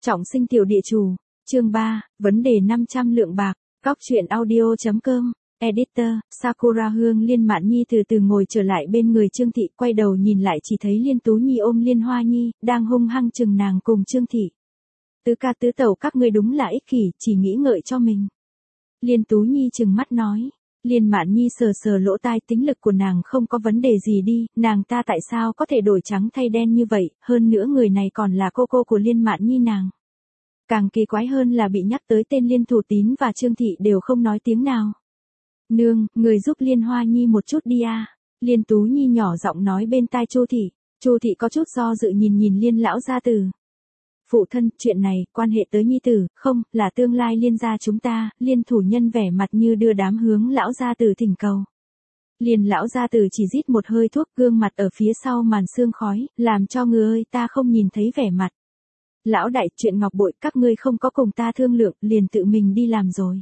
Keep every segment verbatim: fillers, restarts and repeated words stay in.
Trọng sinh tiểu địa chủ, chương ba, vấn đề năm trăm lượng bạc, góc truyện audio.com, editor, Sakura Hương Liên Mạn Nhi từ từ ngồi trở lại bên người Trương Thị, quay đầu nhìn lại chỉ thấy Liên Tú Nhi ôm Liên Hoa Nhi, đang hung hăng chừng nàng cùng Trương Thị. Tứ ca tứ tẩu các ngươi đúng là ích kỷ, chỉ nghĩ ngợi cho mình. Liên Tú Nhi trừng mắt nói. Liên Mạn Nhi sờ sờ lỗ tai, tính lực của nàng không có vấn đề gì đi, nàng ta tại sao có thể đổi trắng thay đen như vậy, hơn nữa người này còn là cô cô của Liên Mạn Nhi nàng. Càng kỳ quái hơn là bị nhắc tới tên Liên Thủ Tín và Trương Thị đều không nói tiếng nào. Nương, người giúp Liên Hoa Nhi một chút đi a. Liên Tú Nhi nhỏ giọng nói bên tai Chu Thị. Chu Thị có chút do dự nhìn nhìn Liên lão gia tử. Phụ thân, chuyện này, quan hệ tới nhi tử, không, là tương lai Liên gia chúng ta. Liên thủ nhân vẻ mặt như đưa đám hướng lão gia tử thỉnh cầu. Liên lão gia tử chỉ rít một hơi thuốc, gương mặt ở phía sau màn sương khói, làm cho người ơi ta không nhìn thấy vẻ mặt. Lão đại, chuyện ngọc bội các ngươi không có cùng ta thương lượng, liền tự mình đi làm rồi.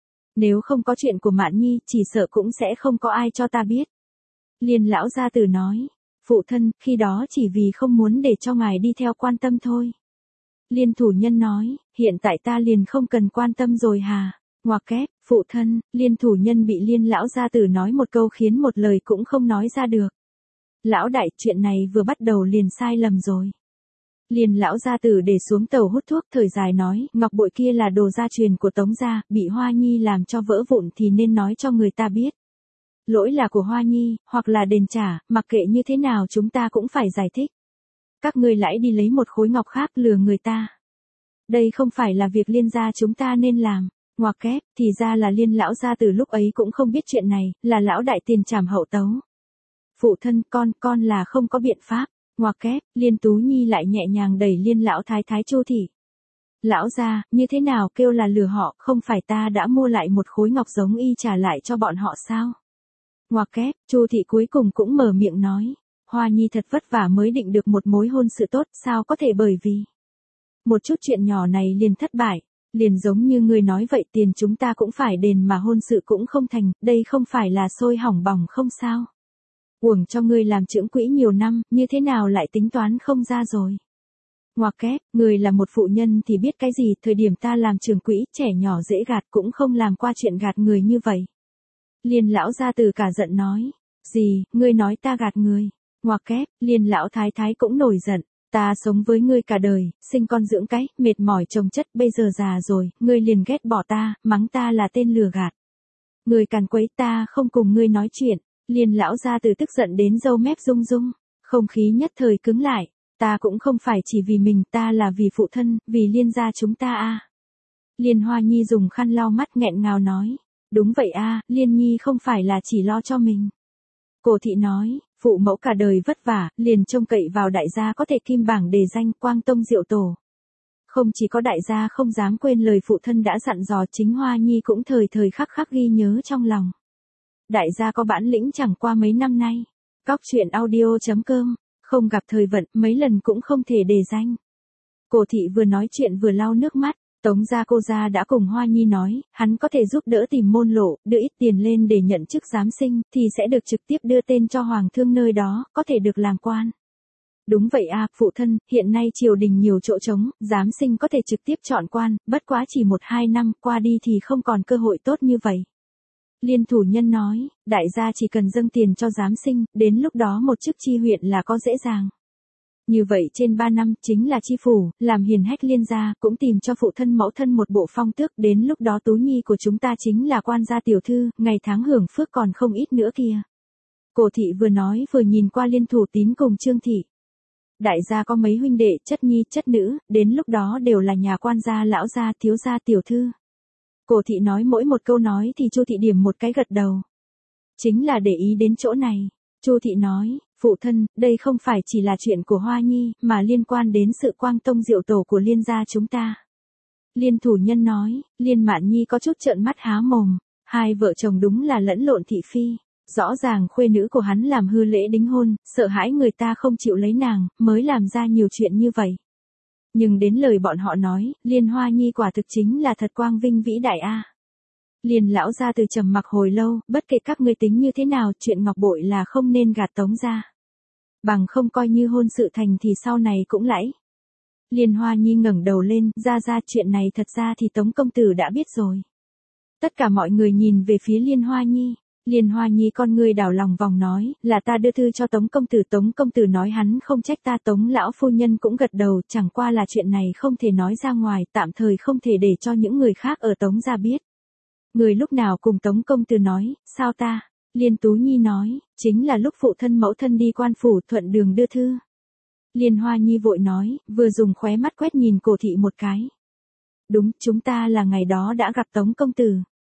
Nếu không có chuyện của Mạn Nhi, chỉ sợ cũng sẽ không có ai cho ta biết. Liên lão gia tử nói, phụ thân, khi đó chỉ vì không muốn để cho ngài đi theo quan tâm thôi. Liên thủ nhân nói, hiện tại ta liền không cần quan tâm rồi hà. Ngoặc kép, phụ thân, Liên thủ nhân bị Liên lão gia tử nói một câu khiến một lời cũng không nói ra được. Lão đại, chuyện này vừa bắt đầu liền sai lầm rồi. Liên lão gia tử để xuống tàu hút thuốc, thời dài nói, ngọc bội kia là đồ gia truyền của Tống gia, bị Hoa Nhi làm cho vỡ vụn thì nên nói cho người ta biết. Lỗi là của Hoa Nhi, hoặc là đền trả, mặc kệ như thế nào chúng ta cũng phải giải thích. Các ngươi lại đi lấy một khối ngọc khác lừa người ta. Đây không phải là việc Liên gia chúng ta nên làm. Ngoặc kép, thì ra là Liên lão gia từ lúc ấy cũng không biết chuyện này, là lão đại tiền trảm hậu tấu. Phụ thân, con, con là không có biện pháp. Ngoặc kép, Liên Tú Nhi lại nhẹ nhàng đẩy Liên lão thái thái Chu Thị. Lão gia, như thế nào kêu là lừa họ, không phải ta đã mua lại một khối ngọc giống y trả lại cho bọn họ sao? Ngoặc kép, Chu Thị cuối cùng cũng mở miệng nói. Hoa Nhi thật vất vả mới định được một mối hôn sự tốt, sao có thể bởi vì một chút chuyện nhỏ này liền thất bại, liền giống như người nói vậy, tiền chúng ta cũng phải đền mà hôn sự cũng không thành, đây không phải là sôi hỏng bỏng không sao. Uổng cho ngươi làm trưởng quỹ nhiều năm, như thế nào lại tính toán không ra rồi. Ngoặc kép, người là một phụ nhân thì biết cái gì, thời điểm ta làm trưởng quỹ, trẻ nhỏ dễ gạt cũng không làm qua chuyện gạt người như vậy. Liên lão gia từ cả giận nói, gì, ngươi nói ta gạt người. Ngoặc kép, Liên lão thái thái cũng nổi giận, ta sống với ngươi cả đời, sinh con dưỡng cái, mệt mỏi chồng chất, bây giờ già rồi, ngươi liền ghét bỏ ta, mắng ta là tên lừa gạt. Ngươi càn quấy, ta không cùng ngươi nói chuyện. Liên lão gia từ tức giận đến râu mép rung rung, không khí nhất thời cứng lại, ta cũng không phải chỉ vì mình, ta là vì phụ thân, vì Liên gia chúng ta a. Liên Hoa Nhi dùng khăn lau mắt nghẹn ngào nói, đúng vậy a, Liên Nhi không phải là chỉ lo cho mình. Cổ Thị nói, phụ mẫu cả đời vất vả, liền trông cậy vào đại gia có thể kim bảng đề danh Quang Tông Diệu Tổ. Không chỉ có đại gia không dám quên lời phụ thân đã dặn dò, chính Hoa Nhi cũng thời thời khắc khắc ghi nhớ trong lòng. Đại gia có bản lĩnh chẳng qua mấy năm nay. Góc truyện audio.com, không gặp thời vận, mấy lần cũng không thể đề danh. Cổ Thị vừa nói chuyện vừa lau nước mắt, Tống gia cô gia đã cùng Hoa Nhi nói, hắn có thể giúp đỡ tìm môn lộ, đưa ít tiền lên để nhận chức giám sinh, thì sẽ được trực tiếp đưa tên cho hoàng thương nơi đó, có thể được làm quan. Đúng vậy à, phụ thân, hiện nay triều đình nhiều chỗ trống, giám sinh có thể trực tiếp chọn quan, bất quá chỉ một hai năm qua đi thì không còn cơ hội tốt như vậy. Liên thủ nhân nói, đại gia chỉ cần dâng tiền cho giám sinh, đến lúc đó một chức chi huyện là có dễ dàng. Như vậy trên ba năm, chính là chi phủ, làm hiền hách Liên gia, cũng tìm cho phụ thân mẫu thân một bộ phong tước, đến lúc đó Tú Nhi của chúng ta chính là quan gia tiểu thư, ngày tháng hưởng phước còn không ít nữa kìa. Cổ Thị vừa nói vừa nhìn qua Liên Thủ Tín cùng Trương Thị. Đại gia có mấy huynh đệ, chất nhi, chất nữ, đến lúc đó đều là nhà quan gia, lão gia, thiếu gia, tiểu thư. Cổ Thị nói mỗi một câu nói thì Chu Thị điểm một cái gật đầu. Chính là để ý đến chỗ này. Chu Thị nói, phụ thân, đây không phải chỉ là chuyện của Hoa Nhi, mà liên quan đến sự Quang Tông Diệu Tổ của Liên gia chúng ta. Liên thủ nhân nói, Liên Mạn Nhi có chút trợn mắt há mồm, hai vợ chồng đúng là lẫn lộn thị phi. Rõ ràng khuê nữ của hắn làm hư lễ đính hôn, sợ hãi người ta không chịu lấy nàng, mới làm ra nhiều chuyện như vậy. Nhưng đến lời bọn họ nói, Liên Hoa Nhi quả thực chính là thật quang vinh vĩ đại a. Liên lão gia từ trầm mặc hồi lâu, bất kể các ngươi tính như thế nào, chuyện ngọc bội là không nên gạt Tống gia. Bằng không coi như hôn sự thành thì sau này cũng lãi. Liên Hoa Nhi ngẩng đầu lên, ra ra chuyện này thật ra thì Tống công tử đã biết rồi. Tất cả mọi người nhìn về phía Liên Hoa Nhi. Liên Hoa Nhi con người đảo lòng vòng nói, là ta đưa thư cho Tống công tử. Tống công tử nói hắn không trách ta. Tống lão phu nhân cũng gật đầu, chẳng qua là chuyện này không thể nói ra ngoài, tạm thời không thể để cho những người khác ở Tống gia biết. Người lúc nào cùng Tống công tử nói, sao ta? Liên Tú Nhi nói, chính là lúc phụ thân mẫu thân đi quan phủ thuận đường đưa thư. Liên Hoa Nhi vội nói, vừa dùng khóe mắt quét nhìn Cổ thị một cái. Đúng, chúng ta là ngày đó đã gặp Tống công tử.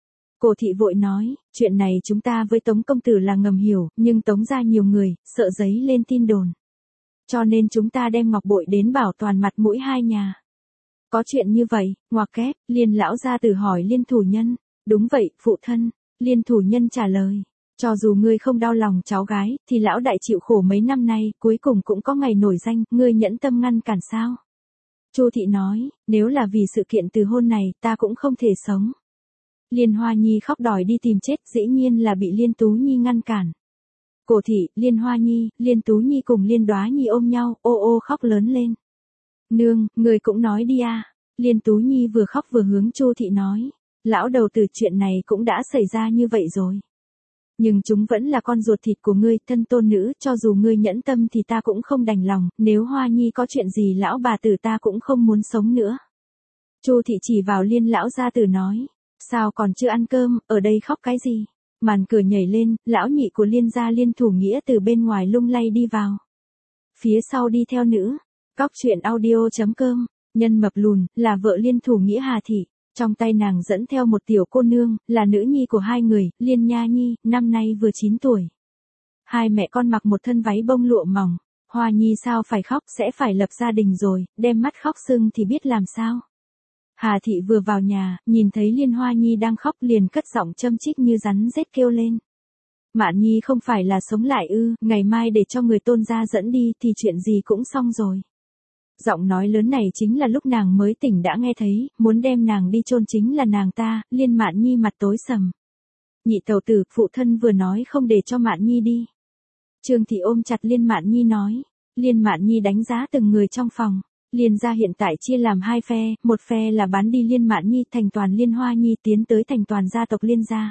Cổ thị vội nói, chuyện này chúng ta với Tống công tử là ngầm hiểu, nhưng Tống gia nhiều người, sợ giấy lên tin đồn. Cho nên chúng ta đem ngọc bội đến bảo toàn mặt mũi hai nhà. Có chuyện như vậy, ngoặc kép, Liên lão gia tử hỏi Liên thủ nhân. Đúng vậy, phụ thân. Liên thủ nhân trả lời. Cho dù ngươi không đau lòng cháu gái, thì lão đại chịu khổ mấy năm nay, cuối cùng cũng có ngày nổi danh, ngươi nhẫn tâm ngăn cản sao? Chu thị nói, nếu là vì sự kiện từ hôn này, ta cũng không thể sống. Liên Hoa Nhi khóc đòi đi tìm chết, dĩ nhiên là bị Liên Tú Nhi ngăn cản. Cổ thị, Liên Hoa Nhi, Liên Tú Nhi cùng Liên Đoá Nhi ôm nhau, ô ô khóc lớn lên. Nương, người cũng nói đi à. Liên Tú Nhi vừa khóc vừa hướng Chu thị nói. Lão đầu tử chuyện này cũng đã xảy ra như vậy rồi. Nhưng chúng vẫn là con ruột thịt của ngươi, thân tôn nữ, cho dù ngươi nhẫn tâm thì ta cũng không đành lòng, nếu Hoa Nhi có chuyện gì lão bà tử ta cũng không muốn sống nữa. Chu thị chỉ vào Liên lão gia tử nói, sao còn chưa ăn cơm, ở đây khóc cái gì? Màn cửa nhảy lên, lão nhị của Liên gia Liên Thủ Nghĩa từ bên ngoài lung lay đi vào. Phía sau đi theo nữ, cóc truyện audio chấm com, nhân mập lùn, là vợ Liên Thủ Nghĩa Hà Thị. Trong tay nàng dẫn theo một tiểu cô nương, là nữ nhi của hai người, Liên Nha Nhi, năm nay vừa chín tuổi. Hai mẹ con mặc một thân váy bông lụa mỏng. Hoa Nhi sao phải khóc, sẽ phải lập gia đình rồi, đem mắt khóc sưng thì biết làm sao. Hà Thị vừa vào nhà, nhìn thấy Liên Hoa Nhi đang khóc liền cất giọng châm chích như rắn rết kêu lên. Mạn Nhi không phải là sống lại ư, ngày mai để cho người tôn gia dẫn đi thì chuyện gì cũng xong rồi. Giọng nói lớn này chính là lúc nàng mới tỉnh đã nghe thấy, muốn đem nàng đi chôn chính là nàng ta. Liên Mạn Nhi mặt tối sầm. Nhị tẩu tử, phụ thân vừa nói không để cho Mạn Nhi đi. Trương thị ôm chặt Liên Mạn Nhi nói. Liên Mạn Nhi đánh giá từng người trong phòng. Liên gia hiện tại chia làm hai phe, một phe là bán đi Liên Mạn Nhi thành toàn Liên Hoa Nhi tiến tới thành toàn gia tộc Liên gia.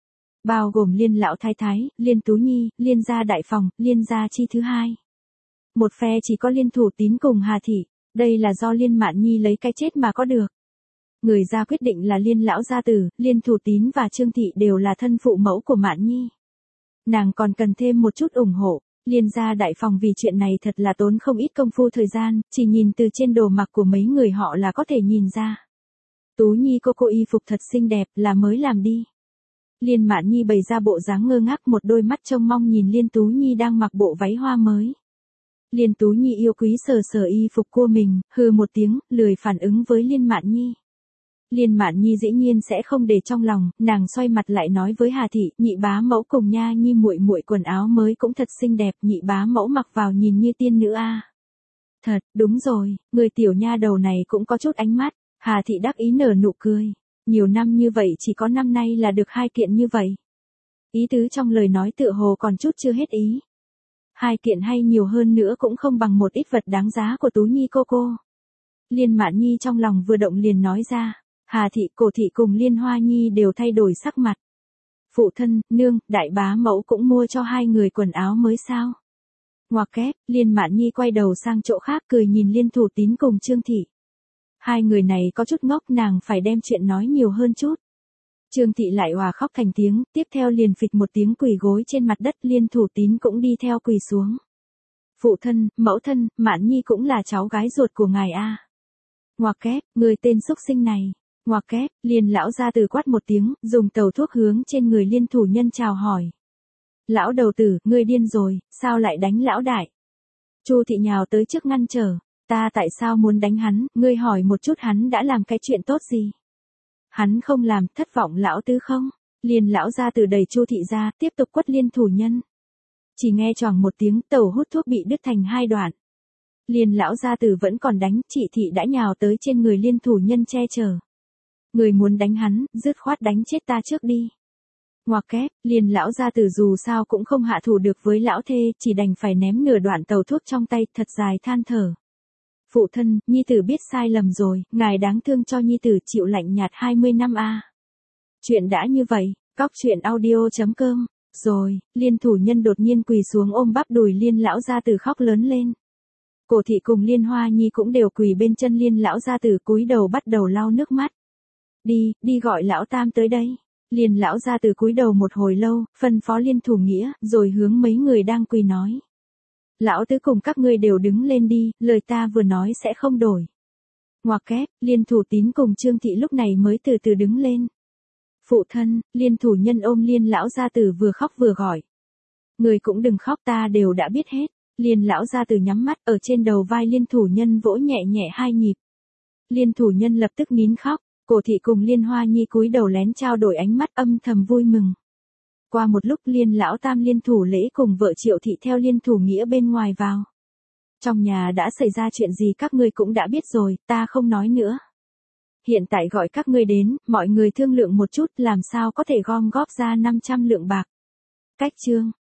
Bao gồm Liên lão thái thái, Liên Tú Nhi, Liên gia đại phòng, Liên gia chi thứ hai. Một phe chỉ có Liên Thủ Tín cùng Hà Thị, đây là do Liên Mạn Nhi lấy cái chết mà có được. Người ra quyết định là Liên lão gia tử, Liên Thủ Tín và Trương Thị đều là thân phụ mẫu của Mạn Nhi. Nàng còn cần thêm một chút ủng hộ. Liên gia đại phòng vì chuyện này thật là tốn không ít công phu thời gian, chỉ nhìn từ trên đồ mặc của mấy người họ là có thể nhìn ra. Tú Nhi cô cô y phục thật xinh đẹp là mới làm đi. Liên Mạn Nhi bày ra bộ dáng ngơ ngác, một đôi mắt trông mong nhìn Liên Tú Nhi đang mặc bộ váy hoa mới. Liên Tú Nhi yêu quý sờ sờ y phục của mình, hừ một tiếng, lười phản ứng với Liên Mạn Nhi. Liên Mạn Nhi dĩ nhiên sẽ không để trong lòng, nàng xoay mặt lại nói với Hà Thị, nhị bá mẫu cùng Nha Nhi muội muội quần áo mới cũng thật xinh đẹp, nhị bá mẫu mặc vào nhìn như tiên nữ a. Thật, đúng rồi, người tiểu nha đầu này cũng có chút ánh mắt. Hà Thị đắc ý nở nụ cười. Nhiều năm như vậy chỉ có năm nay là được hai kiện như vậy. Ý tứ trong lời nói tựa hồ còn chút chưa hết ý. Hai kiện hay nhiều hơn nữa cũng không bằng một ít vật đáng giá của Tú Nhi cô cô. Liên Mạn Nhi trong lòng vừa động liền nói ra. Hà Thị, Cổ Thị cùng Liên Hoa Nhi đều thay đổi sắc mặt. Phụ thân, nương, đại bá mẫu cũng mua cho hai người quần áo mới sao? Ngoặc kép, Liên Mạn Nhi quay đầu sang chỗ khác cười nhìn Liên Thủ Tín cùng Trương Thị. Hai người này có chút ngốc, nàng phải đem chuyện nói nhiều hơn chút. Trương Thị lại hòa khóc thành tiếng, tiếp theo liền phịch một tiếng quỳ gối trên mặt đất, Liên Thủ Tín cũng đi theo quỳ xuống. Phụ thân, mẫu thân, Mạn Nhi cũng là cháu gái ruột của ngài a. Ngoặc kép, người tên xúc sinh này. Ngoặc kép, Liên lão ra từ quát một tiếng, dùng tàu thuốc hướng trên người Liên thủ nhân chào hỏi. Lão đầu tử, ngươi điên rồi, sao lại đánh lão đại? Chu Thị nhào tới trước ngăn trở. Ta tại sao muốn đánh hắn, ngươi hỏi một chút hắn đã làm cái chuyện tốt gì? Hắn không làm, thất vọng lão tứ không? Liên lão ra từ đẩy Chu Thị ra, tiếp tục quất Liên thủ nhân. Chỉ nghe choàng một tiếng, tàu hút thuốc bị đứt thành hai đoạn. Liên lão gia tử vẫn còn đánh, chị Thị đã nhào tới trên người Liên thủ nhân che chở. Người muốn đánh hắn, dứt khoát đánh chết ta trước đi. Ngoặc kép, Liên lão gia tử dù sao cũng không hạ thủ được với lão thê, chỉ đành phải ném nửa đoạn tàu thuốc trong tay, thật dài than thở. Phụ thân, nhi tử biết sai lầm rồi, ngài đáng thương cho nhi tử chịu lạnh nhạt hai mươi năm a. Chuyện đã như vậy, cóc truyện audio chấm com. Rồi, Liên thủ nhân đột nhiên quỳ xuống ôm bắp đùi Liên lão gia tử khóc lớn lên. Cổ thị cùng Liên Hoa Nhi cũng đều quỳ bên chân Liên lão gia tử cúi đầu bắt đầu lau nước mắt. Đi, đi gọi lão tam tới đây. Liên lão gia tử cúi đầu một hồi lâu, phân phó Liên thủ nghĩa, rồi hướng mấy người đang quỳ nói. Lão tứ cùng các ngươi đều đứng lên đi, lời ta vừa nói sẽ không đổi. Ngoặc kép, Liên thủ tín cùng Trương thị lúc này mới từ từ đứng lên. Phụ thân, Liên thủ nhân ôm Liên lão gia tử vừa khóc vừa gọi. Người cũng đừng khóc, ta đều đã biết hết. Liên lão gia tử nhắm mắt, ở trên đầu vai Liên thủ nhân vỗ nhẹ nhẹ hai nhịp. Liên thủ nhân lập tức nín khóc, Cổ thị cùng Liên Hoa Nhi cúi đầu lén trao đổi ánh mắt âm thầm vui mừng. Qua một lúc Liên lão tam Liên thủ lễ cùng vợ Triệu thị theo Liên thủ nghĩa bên ngoài vào. Trong nhà đã xảy ra chuyện gì các ngươi cũng đã biết rồi, ta không nói nữa. Hiện tại gọi các ngươi đến, mọi người thương lượng một chút làm sao có thể gom góp ra năm trăm lượng bạc. Cách chương.